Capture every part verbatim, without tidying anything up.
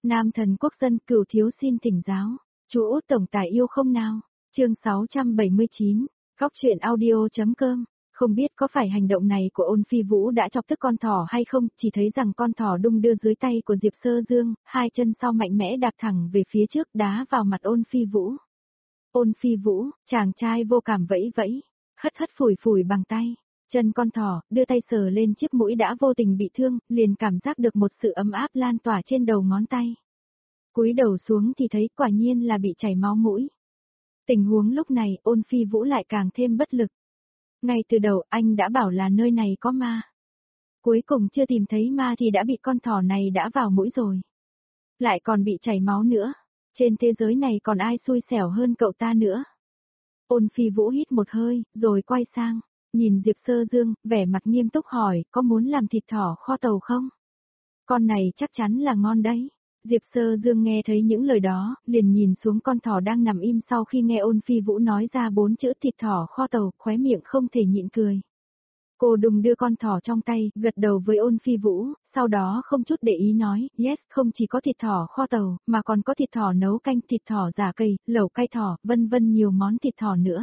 Nam thần quốc dân cửu thiếu xin thỉnh giáo. Chú Út tổng tài yêu không nào? Chương sáu trăm bảy mươi chín, Góc truyện audio.com. Không biết có phải hành động này của Ôn Phi Vũ đã chọc tức con thỏ hay không, chỉ thấy rằng con thỏ đung đưa dưới tay của Diệp Sơ Dương, hai chân sau mạnh mẽ đạp thẳng về phía trước đá vào mặt Ôn Phi Vũ. Ôn Phi Vũ, chàng trai vô cảm vẫy vẫy, hất hất phủi phủi bằng tay. Chân con thỏ, đưa tay sờ lên chiếc mũi đã vô tình bị thương, liền cảm giác được một sự ấm áp lan tỏa trên đầu ngón tay. Cúi đầu xuống thì thấy quả nhiên là bị chảy máu mũi. Tình huống lúc này, Ôn Phi Vũ lại càng thêm bất lực. Ngay từ đầu anh đã bảo là nơi này có ma. Cuối cùng chưa tìm thấy ma thì đã bị con thỏ này đã vào mũi rồi. Lại còn bị chảy máu nữa. Trên thế giới này còn ai xui xẻo hơn cậu ta nữa. Ôn Phi Vũ hít một hơi, rồi quay sang. Nhìn Diệp Sơ Dương, vẻ mặt nghiêm túc hỏi, có muốn làm thịt thỏ kho tàu không? Con này chắc chắn là ngon đấy. Diệp Sơ Dương nghe thấy những lời đó, liền nhìn xuống con thỏ đang nằm im sau khi nghe Ôn Phi Vũ nói ra bốn chữ thịt thỏ kho tàu, khóe miệng không thể nhịn cười. Cô đùng đưa con thỏ trong tay, gật đầu với Ôn Phi Vũ, sau đó không chút để ý nói, yes, không chỉ có thịt thỏ kho tàu, mà còn có thịt thỏ nấu canh, thịt thỏ giả cây, lẩu cay thỏ, vân vân nhiều món thịt thỏ nữa.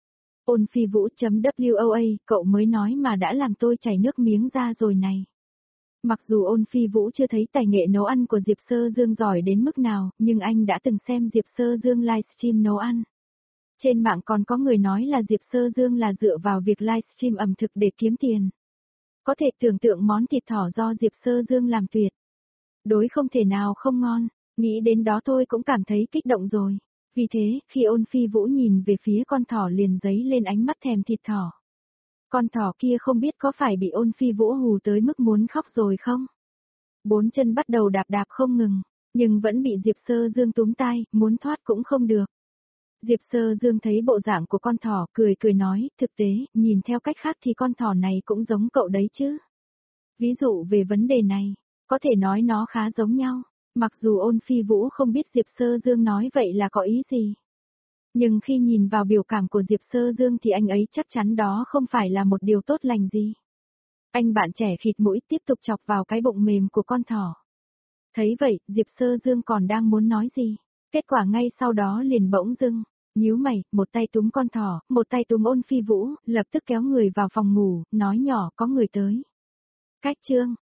Ôn Phi Vũ.woa, cậu mới nói mà đã làm tôi chảy nước miếng ra rồi này. Mặc dù Ôn Phi Vũ chưa thấy tài nghệ nấu ăn của Diệp Sơ Dương giỏi đến mức nào, nhưng anh đã từng xem Diệp Sơ Dương livestream nấu ăn. Trên mạng còn có người nói là Diệp Sơ Dương là dựa vào việc livestream ẩm thực để kiếm tiền. Có thể tưởng tượng món thịt thỏ do Diệp Sơ Dương làm tuyệt. Đối không thể nào không ngon, nghĩ đến đó tôi cũng cảm thấy kích động rồi. Vì thế, khi Ôn Phi Vũ nhìn về phía con thỏ liền dấy lên ánh mắt thèm thịt thỏ. Con thỏ kia không biết có phải bị Ôn Phi Vũ hù tới mức muốn khóc rồi không? Bốn chân bắt đầu đạp đạp không ngừng, nhưng vẫn bị Diệp Sơ Dương túm tay, muốn thoát cũng không được. Diệp Sơ Dương thấy bộ dạng của con thỏ, cười cười nói, thực tế, nhìn theo cách khác thì con thỏ này cũng giống cậu đấy chứ. Ví dụ về vấn đề này, có thể nói nó khá giống nhau, mặc dù Ôn Phi Vũ không biết Diệp Sơ Dương nói vậy là có ý gì. Nhưng khi nhìn vào biểu cảm của Diệp Sơ Dương thì anh ấy chắc chắn đó không phải là một điều tốt lành gì. Anh bạn trẻ khịt mũi tiếp tục chọc vào cái bụng mềm của con thỏ. Thấy vậy, Diệp Sơ Dương còn đang muốn nói gì. Kết quả ngay sau đó liền bỗng dưng, nhíu mày, một tay túm con thỏ, một tay túm Ôn Phi Vũ, lập tức kéo người vào phòng ngủ, nói nhỏ có người tới. Cách chương,